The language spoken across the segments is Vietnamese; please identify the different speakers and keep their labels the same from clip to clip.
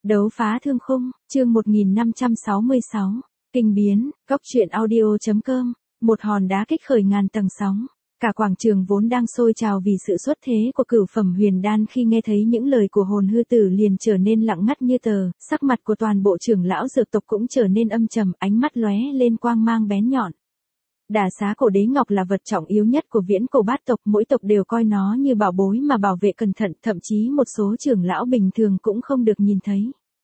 Speaker 1: Đấu phá thương khung, chương 1566, kinh biến, góc truyện audio.com, một hòn đá kích khởi ngàn tầng sóng. Cả quảng trường vốn đang sôi trào vì sự xuất thế của cửu phẩm huyền đan khi nghe thấy những lời của hồn hư tử liền trở nên lặng ngắt như tờ, sắc mặt của toàn bộ trưởng lão dược tộc cũng trở nên âm trầm, ánh mắt lóe lên quang mang bén nhọn. Đả xá cổ đế ngọc là vật trọng yếu nhất của viễn cổ bát tộc, mỗi tộc đều coi nó như bảo bối mà bảo vệ cẩn thận, thậm chí một số trưởng lão bình thường cũng không được nhìn thấy.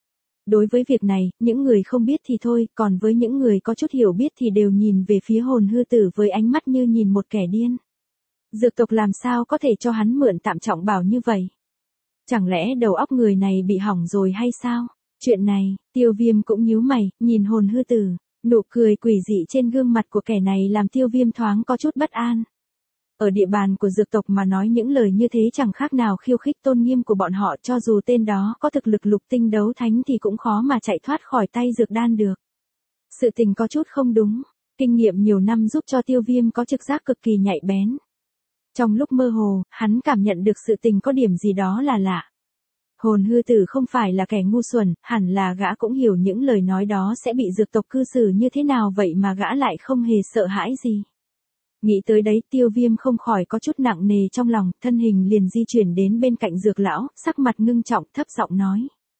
Speaker 1: Đối với việc này, những người không biết thì thôi, còn với những người có chút hiểu biết thì đều nhìn về phía hồn hư tử với ánh mắt như nhìn một kẻ điên. Dược tộc làm sao có thể cho hắn mượn tạm trọng bảo như vậy? Chẳng lẽ đầu óc người này bị hỏng rồi hay sao? Chuyện này, Tiêu Viêm cũng nhíu mày, nhìn hồn hư tử. Nụ cười quỷ dị trên gương mặt của kẻ này làm Tiêu Viêm thoáng có chút bất an. Ở địa bàn của dược tộc mà nói những lời như thế chẳng khác nào khiêu khích tôn nghiêm của bọn họ, cho dù tên đó có thực lực lục tinh đấu thánh thì cũng khó mà chạy thoát khỏi tay dược đan được. Sự tình có chút không đúng, kinh nghiệm nhiều năm giúp cho Tiêu Viêm có trực giác cực kỳ nhạy bén. Trong lúc mơ hồ, hắn cảm nhận được sự tình có điểm gì đó là lạ. Hồn hư tử không phải là kẻ ngu xuẩn, hẳn là gã cũng hiểu những lời nói đó sẽ bị dược tộc cư xử như thế nào, vậy mà gã lại không hề sợ hãi gì. Nghĩ tới đấy, Tiêu Viêm không khỏi có chút nặng nề trong lòng, thân hình liền di chuyển đến bên cạnh dược lão, sắc mặt ngưng trọng thấp giọng nói.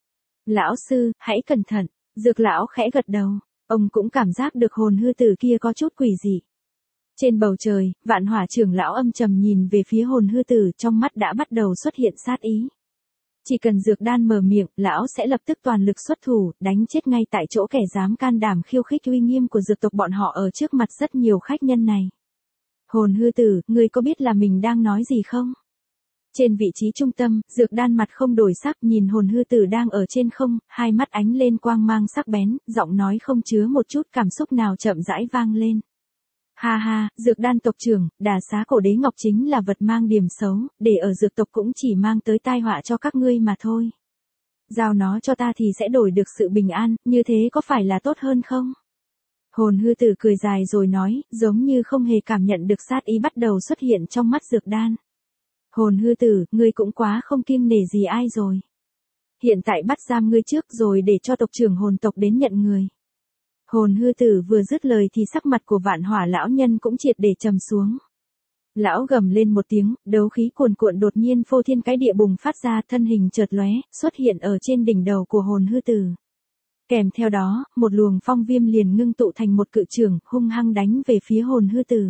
Speaker 1: Lão sư, hãy cẩn thận. Dược lão khẽ gật đầu, ông cũng cảm giác được hồn hư tử kia có chút quỷ dị. Trên bầu trời, Vạn Hỏa trưởng lão âm trầm nhìn về phía hồn hư tử, trong mắt đã bắt đầu xuất hiện sát ý. Chỉ cần dược đan mở miệng, lão sẽ lập tức toàn lực xuất thủ, đánh chết ngay tại chỗ kẻ dám can đảm khiêu khích uy nghiêm của dược tộc bọn họ ở trước mặt rất nhiều khách nhân này. Hồn hư tử, ngươi có biết là mình đang nói gì không? Trên vị trí trung tâm, dược đan mặt không đổi sắc nhìn hồn hư tử đang ở trên không, hai mắt ánh lên quang mang sắc bén, giọng nói không chứa một chút cảm xúc nào chậm rãi vang lên. Ha ha, dược đan tộc trưởng, đả xá cổ đế ngọc chính là vật mang điểm xấu, để ở dược tộc cũng chỉ mang tới tai họa cho các ngươi mà thôi. Giao nó cho ta thì sẽ đổi được sự bình an, như thế có phải là tốt hơn không? Hồn hư tử cười dài rồi nói, giống như không hề cảm nhận được sát ý bắt đầu xuất hiện trong mắt dược đan. Hồn hư tử, ngươi cũng quá không kiêng nể gì ai rồi. Hiện tại bắt giam ngươi trước rồi để cho tộc trưởng hồn tộc đến nhận người. Hồn hư tử vừa dứt lời thì sắc mặt của Vạn Hỏa lão nhân cũng triệt để trầm xuống. Lão gầm lên một tiếng, đấu khí cuồn cuộn đột nhiên phô thiên cái địa bùng phát ra, thân hình chợt lóe, xuất hiện ở trên đỉnh đầu của hồn hư tử. Kèm theo đó, một luồng phong viêm liền ngưng tụ thành một cự chưởng, hung hăng đánh về phía hồn hư tử.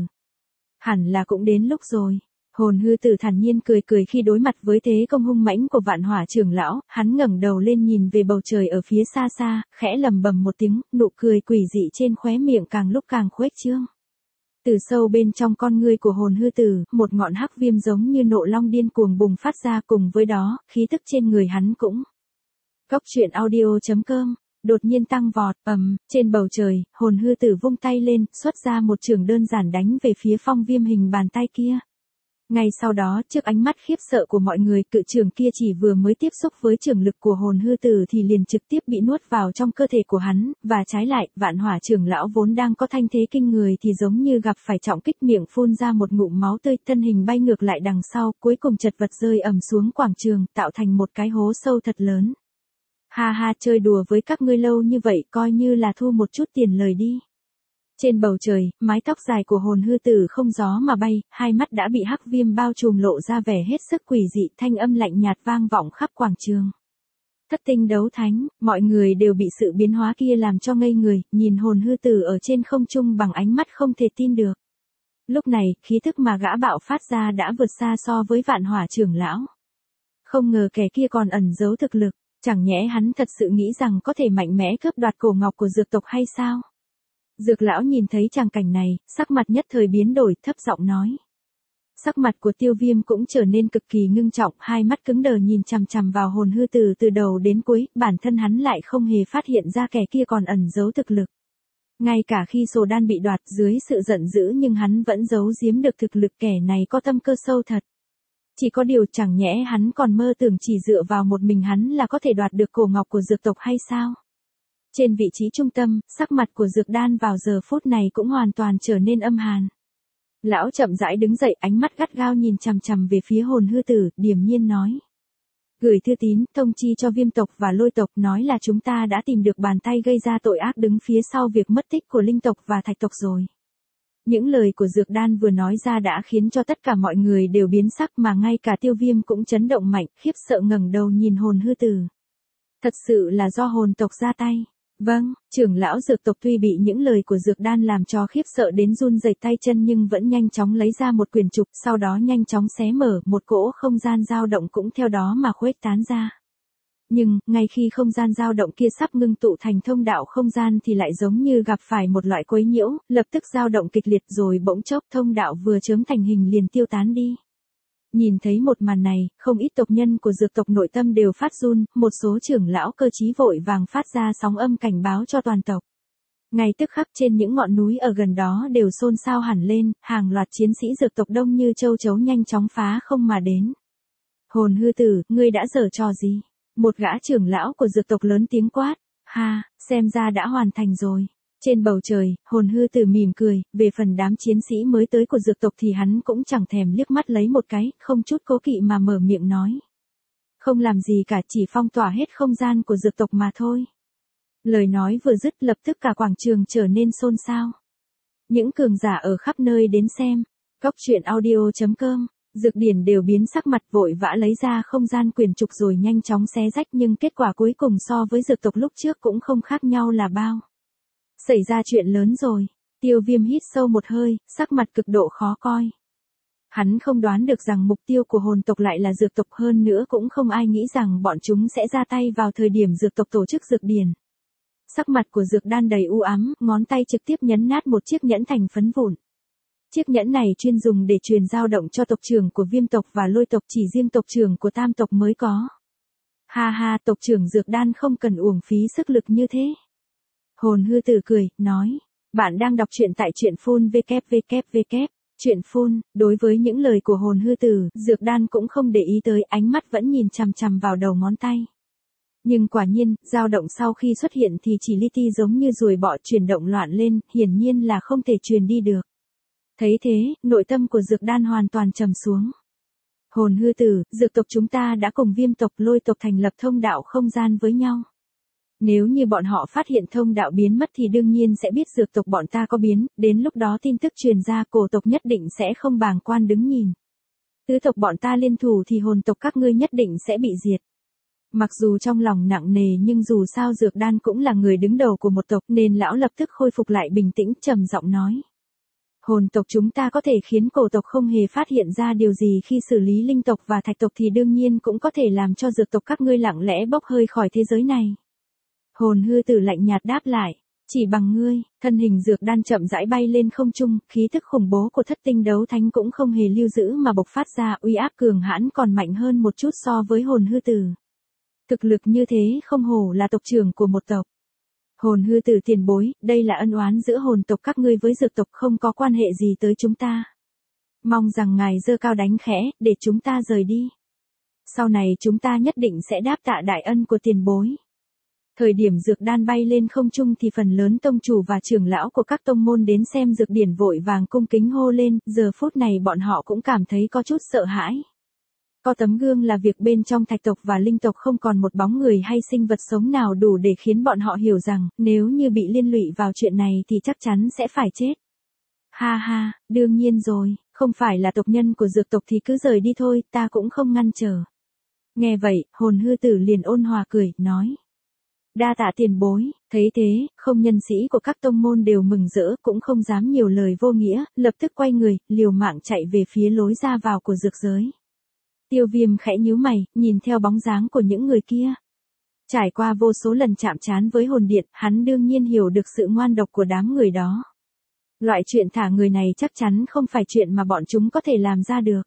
Speaker 1: Hẳn là cũng đến lúc rồi. Hồn hư tử thản nhiên cười cười khi đối mặt với thế công hung mãnh của Vạn Hỏa trưởng lão, hắn ngẩng đầu lên nhìn về bầu trời ở phía xa xa, khẽ lầm bầm một tiếng, nụ cười quỷ dị trên khóe miệng càng lúc càng khuếch trương. Từ sâu bên trong con ngươi của hồn hư tử, một ngọn hắc viêm giống như nộ long điên cuồng bùng phát ra, cùng với đó, khí tức trên người hắn cũng. Góc truyện audio.com đột nhiên tăng vọt, trên bầu trời, hồn hư tử vung tay lên, xuất ra một chưởng đơn giản đánh về phía phong viêm hình bàn tay kia. Ngay sau đó, trước ánh mắt khiếp sợ của mọi người, cự chưởng kia chỉ vừa mới tiếp xúc với chưởng lực của hồn hư tử thì liền trực tiếp bị nuốt vào trong cơ thể của hắn, và trái lại, Vạn Hỏa trưởng lão vốn đang có thanh thế kinh người thì giống như gặp phải trọng kích, miệng phun ra một ngụm máu tươi, thân hình bay ngược lại đằng sau, cuối cùng chật vật rơi ầm xuống quảng trường, tạo thành một cái hố sâu thật lớn. Ha ha, chơi đùa với các ngươi lâu như vậy, coi như là thu một chút tiền lời đi. Trên bầu trời, mái tóc dài của hồn hư tử không gió mà bay, hai mắt đã bị hắc viêm bao trùm lộ ra vẻ hết sức quỷ dị, thanh âm lạnh nhạt vang vọng khắp quảng trường. Thất tinh đấu thánh, mọi người đều bị sự biến hóa kia làm cho ngây người, nhìn hồn hư tử ở trên không trung bằng ánh mắt không thể tin được. Lúc này, khí thức mà gã bạo phát ra đã vượt xa so với Vạn Hỏa trưởng lão. Không ngờ kẻ kia còn ẩn giấu thực lực, chẳng nhẽ hắn thật sự nghĩ rằng có thể mạnh mẽ cướp đoạt cổ ngọc của dược tộc hay sao? Dược lão nhìn thấy tràng cảnh này, sắc mặt nhất thời biến đổi, thấp giọng nói. Sắc mặt của Tiêu Viêm cũng trở nên cực kỳ ngưng trọng, hai mắt cứng đờ nhìn chằm chằm vào hồn hư tử từ đầu đến cuối, bản thân hắn lại không hề phát hiện ra kẻ kia còn ẩn giấu thực lực. Ngay cả khi sổ đan bị đoạt dưới sự giận dữ nhưng hắn vẫn giấu giếm được thực lực, kẻ này có tâm cơ sâu thật. Chỉ có điều chẳng nhẽ hắn còn mơ tưởng chỉ dựa vào một mình hắn là có thể đoạt được cổ ngọc của dược tộc hay sao? Trên vị trí trung tâm, sắc mặt của dược đan vào giờ phút này cũng hoàn toàn trở nên âm hàn. Lão chậm rãi đứng dậy, ánh mắt gắt gao nhìn chằm chằm về phía hồn hư tử, điềm nhiên nói. gửi thư tín, thông chi cho Viêm tộc và Lôi tộc nói là chúng ta đã tìm được bàn tay gây ra tội ác đứng phía sau việc mất tích của Linh tộc và Thạch tộc rồi. Những lời của Dược Đan vừa nói ra đã khiến cho tất cả mọi người đều biến sắc mà ngay cả Tiêu Viêm cũng chấn động mạnh, khiếp sợ ngẩng đầu nhìn hồn hư tử. Thật sự là do hồn tộc ra tay. Vâng, trưởng lão Dược tộc tuy bị những lời của Dược Đan làm cho khiếp sợ đến run rẩy tay chân nhưng vẫn nhanh chóng lấy ra một quyển trục, sau đó nhanh chóng xé mở, một cỗ không gian dao động cũng theo đó mà khuếch tán ra. Nhưng, ngay khi không gian dao động kia sắp ngưng tụ thành thông đạo không gian thì lại giống như gặp phải một loại quấy nhiễu, lập tức dao động kịch liệt rồi bỗng chốc thông đạo vừa chớm thành hình liền tiêu tán đi. Nhìn thấy một màn này, không ít tộc nhân của Dược tộc nội tâm đều phát run, một số trưởng lão cơ trí vội vàng phát ra sóng âm cảnh báo cho toàn tộc. Ngay tức khắc trên những ngọn núi ở gần đó đều xôn xao hẳn lên, hàng loạt chiến sĩ Dược tộc đông như châu chấu nhanh chóng phá không mà đến. Hồn hư tử, ngươi đã giở trò gì? Một gã trưởng lão của Dược tộc lớn tiếng quát, ha, xem ra đã hoàn thành rồi. Trên bầu trời, hồn hư tử mỉm cười, về phần đám chiến sĩ mới tới của Dược tộc thì hắn cũng chẳng thèm liếc mắt lấy một cái, không chút cố kỵ mà mở miệng nói. Không làm gì cả, chỉ phong tỏa hết không gian của Dược tộc mà thôi. Lời nói vừa dứt lập tức cả quảng trường trở nên xôn xao. Những cường giả ở khắp nơi đến xem, goctruyện.audio.com, Dược Điển đều biến sắc mặt vội vã lấy ra không gian quyển trục rồi nhanh chóng xé rách nhưng kết quả cuối cùng so với Dược tộc lúc trước cũng không khác nhau là bao. Xảy ra chuyện lớn rồi, Tiêu Viêm hít sâu một hơi, sắc mặt cực độ khó coi. Hắn không đoán được rằng mục tiêu của hồn tộc lại là Dược tộc, hơn nữa cũng không ai nghĩ rằng bọn chúng sẽ ra tay vào thời điểm Dược tộc tổ chức Dược Điển. Sắc mặt của Dược Đan đầy u ám, ngón tay trực tiếp nhấn nát một chiếc nhẫn thành phấn vụn. Chiếc nhẫn này chuyên dùng để truyền dao động cho tộc trưởng của Viêm tộc và Lôi tộc, chỉ riêng tộc trưởng của Tam tộc mới có. Ha ha, tộc trưởng Dược Đan không cần uổng phí sức lực như thế. Hồn hư tử cười, nói, bạn đang đọc truyện tại truyện phun www. Truyện phun, đối với những lời của hồn hư tử, Dược Đan cũng không để ý tới, ánh mắt vẫn nhìn chằm chằm vào đầu ngón tay. Nhưng quả nhiên, dao động sau khi xuất hiện thì chỉ li ti giống như ruồi bọ chuyển động loạn lên, hiển nhiên là không thể truyền đi được. Thấy thế, nội tâm của Dược Đan hoàn toàn trầm xuống. Hồn hư tử, Dược tộc chúng ta đã cùng Viêm tộc, Lôi tộc thành lập thông đạo không gian với nhau. Nếu như bọn họ phát hiện thông đạo biến mất thì đương nhiên sẽ biết Dược tộc bọn ta có biến, đến lúc đó tin tức truyền ra Cổ tộc nhất định sẽ không bàng quan đứng nhìn. Tứ tộc bọn ta liên thủ thì hồn tộc các ngươi nhất định sẽ bị diệt. Mặc dù trong lòng nặng nề nhưng dù sao Dược Đan cũng là người đứng đầu của một tộc nên lão lập tức khôi phục lại bình tĩnh, trầm giọng nói. Hồn tộc chúng ta có thể khiến Cổ tộc không hề phát hiện ra điều gì khi xử lý Linh tộc và Thạch tộc thì đương nhiên cũng có thể làm cho Dược tộc các ngươi lặng lẽ bốc hơi khỏi thế giới này. Hồn hư tử lạnh nhạt đáp lại, chỉ bằng ngươi. Thân hình Dược Đan chậm rãi bay lên không trung, khí tức khủng bố của thất tinh đấu thánh cũng không hề lưu giữ mà bộc phát ra, uy áp cường hãn còn mạnh hơn một chút so với hồn hư tử. Thực lực như thế không hổ là tộc trưởng của một tộc. Hồn hư tử tiền bối, đây là ân oán giữa hồn tộc các ngươi với Dược tộc, không có quan hệ gì tới chúng ta. Mong rằng ngài giơ cao đánh khẽ, để chúng ta rời đi. Sau này chúng ta nhất định sẽ đáp tạ đại ân của tiền bối. Thời điểm Dược Đan bay lên không trung thì phần lớn tông chủ và trưởng lão của các tông môn đến xem Dược Điển vội vàng cung kính hô lên, giờ phút này bọn họ cũng cảm thấy có chút sợ hãi. Có tấm gương là việc bên trong Thạch tộc và Linh tộc không còn một bóng người hay sinh vật sống nào đủ để khiến bọn họ hiểu rằng, nếu như bị liên lụy vào chuyện này thì chắc chắn sẽ phải chết. Ha ha, đương nhiên rồi, không phải là tộc nhân của Dược tộc thì cứ rời đi thôi, ta cũng không ngăn trở. Nghe vậy, hồn hư tử liền ôn hòa cười, nói. Đa tạ tiền bối, thấy thế, không nhân sĩ của các tông môn đều mừng rỡ, cũng không dám nhiều lời vô nghĩa, lập tức quay người, liều mạng chạy về phía lối ra vào của dược giới. Tiêu Viêm khẽ nhíu mày, nhìn theo bóng dáng của những người kia. Trải qua vô số lần chạm trán với hồn điện, hắn đương nhiên hiểu được sự ngoan độc của đám người đó. Loại chuyện thả người này chắc chắn không phải chuyện mà bọn chúng có thể làm ra được.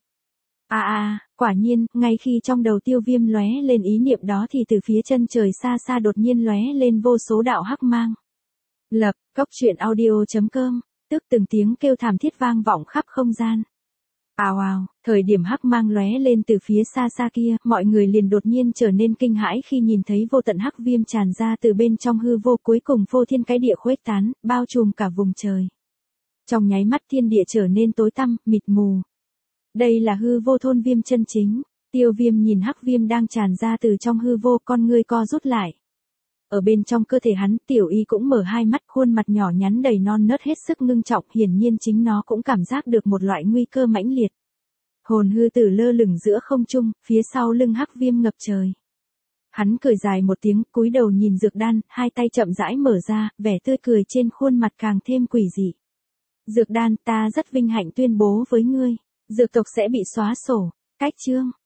Speaker 1: Quả nhiên, ngay khi trong đầu Tiêu Viêm lóe lên ý niệm đó thì từ phía chân trời xa xa đột nhiên lóe lên vô số đạo hắc mang. Lập, goctruyện.audio.com, tức từng tiếng kêu thảm thiết vang vọng khắp không gian. Ào ào, thời điểm hắc mang lóe lên từ phía xa xa kia, mọi người liền đột nhiên trở nên kinh hãi khi nhìn thấy vô tận hắc viêm tràn ra từ bên trong hư vô, cuối cùng phô thiên cái địa khuếch tán, bao trùm cả vùng trời. Trong nháy mắt thiên địa trở nên tối tăm, mịt mù. Đây là hư vô thôn viêm chân chính. Tiêu Viêm nhìn hắc viêm đang tràn ra từ trong hư vô, con ngươi co rút lại. Ở bên trong cơ thể hắn, Tiểu Y cũng mở hai mắt, khuôn mặt nhỏ nhắn đầy non nớt hết sức ngưng trọng, hiển nhiên chính nó cũng cảm giác được một loại nguy cơ mãnh liệt. Hồn hư tử lơ lửng giữa không trung, phía sau lưng hắc viêm ngập trời. Hắn cười dài một tiếng, cúi đầu nhìn dược đan, hai tay chậm rãi mở ra, vẻ tươi cười trên khuôn mặt càng thêm quỷ dị. Dược đan, ta rất vinh hạnh tuyên bố với ngươi, dược tộc sẽ bị xóa sổ. Cách chương